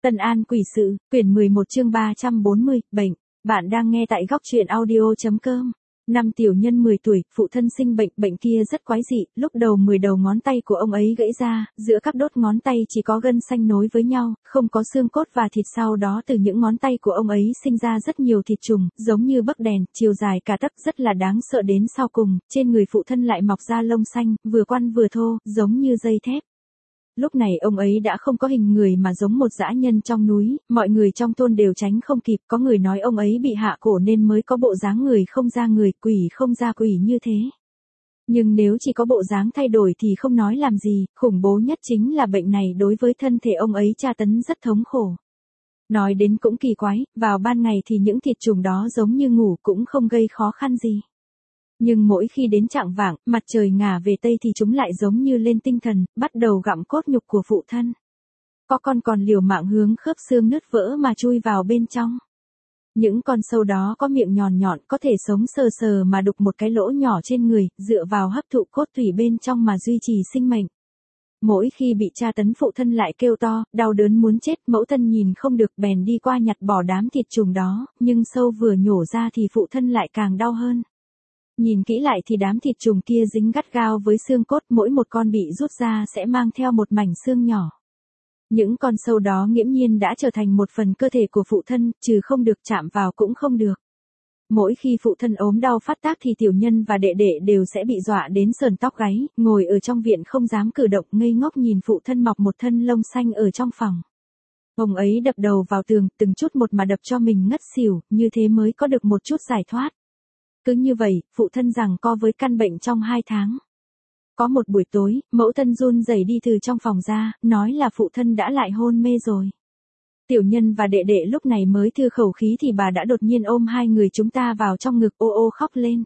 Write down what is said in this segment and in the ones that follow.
Tân An Quỷ Sự, quyển 11 chương 340, bệnh. Bạn đang nghe tại góc truyện audio.com. Năm tiểu nhân 10 tuổi, phụ thân sinh bệnh, bệnh kia rất quái dị, lúc đầu 10 đầu ngón tay của ông ấy gãy ra, giữa các đốt ngón tay chỉ có gân xanh nối với nhau, không có xương cốt và thịt, sau đó từ những ngón tay của ông ấy sinh ra rất nhiều thịt trùng, giống như bấc đèn, chiều dài cả tấc, rất là đáng sợ. Đến sau cùng, trên người phụ thân lại mọc ra lông xanh, vừa quăn vừa thô, giống như dây thép. Lúc này ông ấy đã không có hình người mà giống một dã nhân trong núi, mọi người trong thôn đều tránh không kịp, có người nói ông ấy bị hạ cổ nên mới có bộ dáng người không ra người, quỷ không ra quỷ như thế. Nhưng nếu chỉ có bộ dáng thay đổi thì không nói làm gì, khủng bố nhất chính là bệnh này đối với thân thể ông ấy tra tấn rất thống khổ. Nói đến cũng kỳ quái, vào ban ngày thì những thịt trùng đó giống như ngủ cũng không gây khó khăn gì. Nhưng mỗi khi đến chạng vạng, mặt trời ngả về tây thì chúng lại giống như lên tinh thần, bắt đầu gặm cốt nhục của phụ thân. Có con còn liều mạng hướng khớp xương nứt vỡ mà chui vào bên trong. Những con sâu đó có miệng nhọn nhọn, có thể sống sờ sờ mà đục một cái lỗ nhỏ trên người, dựa vào hấp thụ cốt thủy bên trong mà duy trì sinh mệnh. Mỗi khi bị tra tấn phụ thân lại kêu to, đau đớn muốn chết, mẫu thân nhìn không được bèn đi qua nhặt bỏ đám thịt trùng đó, nhưng sâu vừa nhổ ra thì phụ thân lại càng đau hơn. Nhìn kỹ lại thì đám thịt trùng kia dính gắt gao với xương cốt, mỗi một con bị rút ra sẽ mang theo một mảnh xương nhỏ. Những con sâu đó nghiễm nhiên đã trở thành một phần cơ thể của phụ thân, trừ không được chạm vào cũng không được. Mỗi khi phụ thân ốm đau phát tác thì tiểu nhân và đệ đệ đều sẽ bị dọa đến sờn tóc gáy, ngồi ở trong viện không dám cử động, ngây ngốc nhìn phụ thân mọc một thân lông xanh ở trong phòng. Ông ấy đập đầu vào tường, từng chút một mà đập cho mình ngất xỉu, như thế mới có được một chút giải thoát. Cứ như vậy, phụ thân giằng co với căn bệnh trong 2 tháng. Có một buổi tối, mẫu thân run rẩy đi từ trong phòng ra, nói là phụ thân đã lại hôn mê rồi. Tiểu nhân và đệ đệ lúc này mới thư khẩu khí thì bà đã đột nhiên ôm hai người chúng ta vào trong ngực, ô ô khóc lên.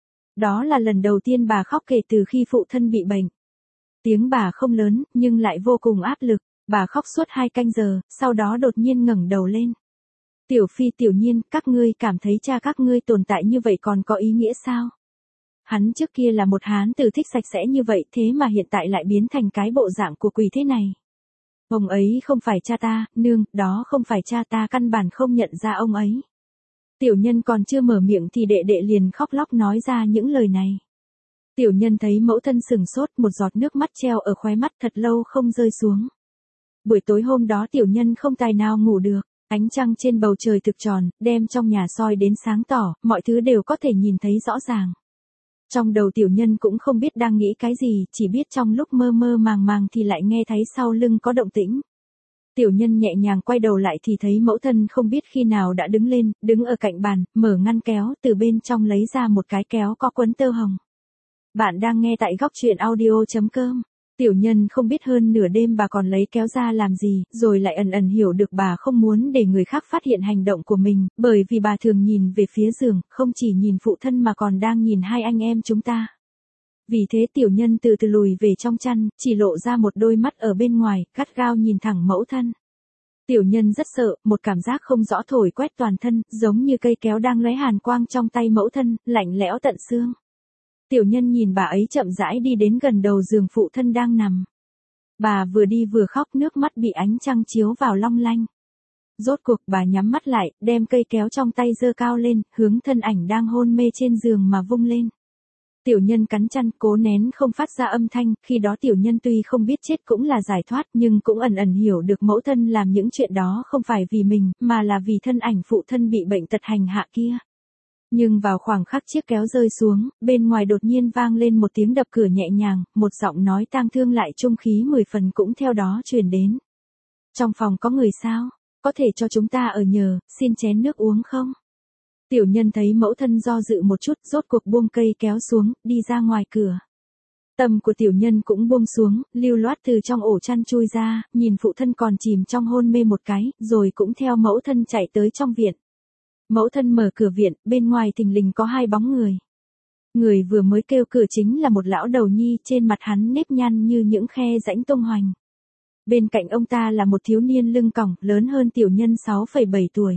Đó là lần đầu tiên bà khóc kể từ khi phụ thân bị bệnh. Tiếng bà không lớn, nhưng lại vô cùng áp lực, bà khóc suốt 2 canh giờ, sau đó đột nhiên ngẩng đầu lên. Tiểu Phi, Tiểu Nhiên, các ngươi cảm thấy cha các ngươi tồn tại như vậy còn có ý nghĩa sao? Hắn trước kia là một hán tử thích sạch sẽ như vậy, thế mà hiện tại lại biến thành cái bộ dạng của quỷ thế này. Ông ấy không phải cha ta, nương, đó không phải cha ta, căn bản không nhận ra ông ấy. Tiểu nhân còn chưa mở miệng thì đệ đệ liền khóc lóc nói ra những lời này. Tiểu nhân thấy mẫu thân sừng sốt, một giọt nước mắt treo ở khóe mắt thật lâu không rơi xuống. Buổi tối hôm đó tiểu nhân không tài nào ngủ được. Ánh trăng trên bầu trời thực tròn, đem trong nhà soi đến sáng tỏ, mọi thứ đều có thể nhìn thấy rõ ràng. Trong đầu tiểu nhân cũng không biết đang nghĩ cái gì, chỉ biết trong lúc mơ mơ màng màng thì lại nghe thấy sau lưng có động tĩnh. Tiểu nhân nhẹ nhàng quay đầu lại thì thấy mẫu thân không biết khi nào đã đứng lên, đứng ở cạnh bàn, mở ngăn kéo, từ bên trong lấy ra một cái kéo có quấn tơ hồng. Bạn đang nghe tại góc truyện audio.com. Tiểu nhân không biết hơn nửa đêm bà còn lấy kéo ra làm gì, rồi lại ẩn ẩn hiểu được bà không muốn để người khác phát hiện hành động của mình, bởi vì bà thường nhìn về phía giường, không chỉ nhìn phụ thân mà còn đang nhìn hai anh em chúng ta. Vì thế tiểu nhân từ từ lùi về trong chăn, chỉ lộ ra một đôi mắt ở bên ngoài, gắt gao nhìn thẳng mẫu thân. Tiểu nhân rất sợ, một cảm giác không rõ thổi quét toàn thân, giống như cây kéo đang lóe hàn quang trong tay mẫu thân, lạnh lẽo tận xương. Tiểu nhân nhìn bà ấy chậm rãi đi đến gần đầu giường phụ thân đang nằm. Bà vừa đi vừa khóc, nước mắt bị ánh trăng chiếu vào long lanh. Rốt cuộc bà nhắm mắt lại, đem cây kéo trong tay giơ cao lên, hướng thân ảnh đang hôn mê trên giường mà vung lên. Tiểu nhân cắn chăn, cố nén không phát ra âm thanh, khi đó tiểu nhân tuy không biết chết cũng là giải thoát, nhưng cũng ẩn ẩn hiểu được mẫu thân làm những chuyện đó không phải vì mình, mà là vì thân ảnh phụ thân bị bệnh tật hành hạ kia. Nhưng vào khoảng khắc chiếc kéo rơi xuống, bên ngoài đột nhiên vang lên một tiếng đập cửa nhẹ nhàng, một giọng nói tang thương lại trung khí 10 phần cũng theo đó truyền đến. Trong phòng có người sao? Có thể cho chúng ta ở nhờ, xin chén nước uống không? Tiểu nhân thấy mẫu thân do dự một chút, rốt cuộc buông cây kéo xuống, đi ra ngoài cửa. Tâm của tiểu nhân cũng buông xuống, lưu loát từ trong ổ chăn chui ra, nhìn phụ thân còn chìm trong hôn mê một cái, rồi cũng theo mẫu thân chạy tới trong viện. Mẫu thân mở cửa viện, bên ngoài thình lình có 2 bóng người. Người vừa mới kêu cửa chính là một lão đầu nhi, trên mặt hắn nếp nhăn như những khe rãnh tung hoành. Bên cạnh ông ta là một thiếu niên lưng còng, lớn hơn tiểu nhân 6,7 tuổi.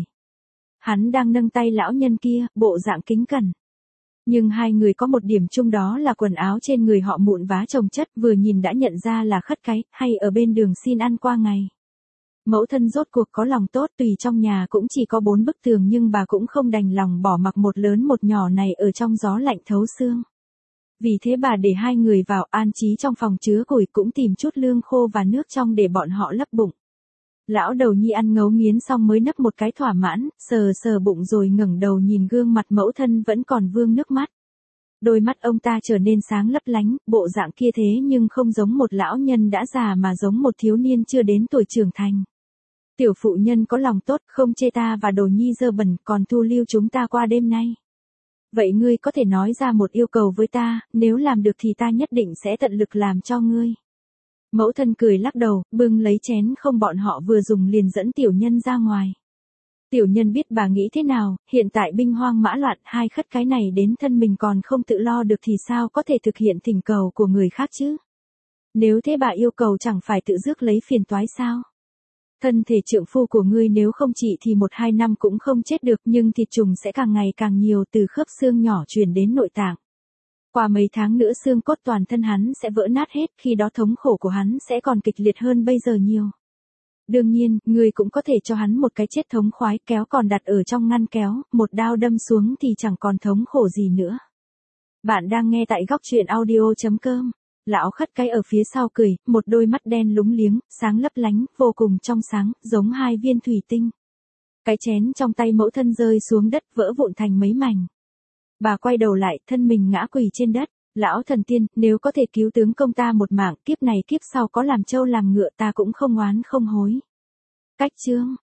Hắn đang nâng tay lão nhân kia, bộ dạng kính cẩn. Nhưng hai người có một điểm chung, đó là quần áo trên người họ mụn vá chồng chất, vừa nhìn đã nhận ra là khất cái, hay ở bên đường xin ăn qua ngày. Mẫu thân rốt cuộc có lòng tốt, tùy trong nhà cũng chỉ có 4 bức tường nhưng bà cũng không đành lòng bỏ mặc một lớn một nhỏ này ở trong gió lạnh thấu xương. Vì thế bà để 2 người vào an trí trong phòng chứa củi, cũng tìm chút lương khô và nước trong để bọn họ lấp bụng. Lão đầu nhi ăn ngấu nghiến xong mới nấp một cái thỏa mãn, sờ sờ bụng rồi ngẩng đầu nhìn gương mặt mẫu thân vẫn còn vương nước mắt. Đôi mắt ông ta trở nên sáng lấp lánh, bộ dạng kia thế nhưng không giống một lão nhân đã già mà giống một thiếu niên chưa đến tuổi trưởng thành. Tiểu phụ nhân có lòng tốt, không chê ta và đồ nhi dơ bẩn, còn thu lưu chúng ta qua đêm nay. Vậy ngươi có thể nói ra một yêu cầu với ta, nếu làm được thì ta nhất định sẽ tận lực làm cho ngươi. Mẫu thân cười lắc đầu, bưng lấy chén không bọn họ vừa dùng liền dẫn tiểu nhân ra ngoài. Tiểu nhân biết bà nghĩ thế nào, hiện tại binh hoang mã loạn, hai khất cái này đến thân mình còn không tự lo được thì sao có thể thực hiện thỉnh cầu của người khác chứ? Nếu thế bà yêu cầu chẳng phải tự rước lấy phiền toái sao? Thân thể trượng phu của ngươi nếu không trị thì 1-2 năm cũng không chết được, nhưng thịt trùng sẽ càng ngày càng nhiều từ khớp xương nhỏ truyền đến nội tạng. Qua mấy tháng nữa xương cốt toàn thân hắn sẽ vỡ nát hết, khi đó thống khổ của hắn sẽ còn kịch liệt hơn bây giờ nhiều. Đương nhiên, ngươi cũng có thể cho hắn một cái chết thống khoái, kéo còn đặt ở trong ngăn kéo, một đao đâm xuống thì chẳng còn thống khổ gì nữa. Bạn đang nghe tại góc truyện audio.com. Lão khất cái ở phía sau cười, một đôi mắt đen lúng liếng, sáng lấp lánh, vô cùng trong sáng, giống 2 viên thủy tinh. Cái chén trong tay mẫu thân rơi xuống đất vỡ vụn thành mấy mảnh. Bà quay đầu lại, thân mình ngã quỳ trên đất. Lão thần tiên, nếu có thể cứu tướng công ta một mạng, kiếp này kiếp sau có làm trâu làm ngựa ta cũng không oán không hối. Cách chương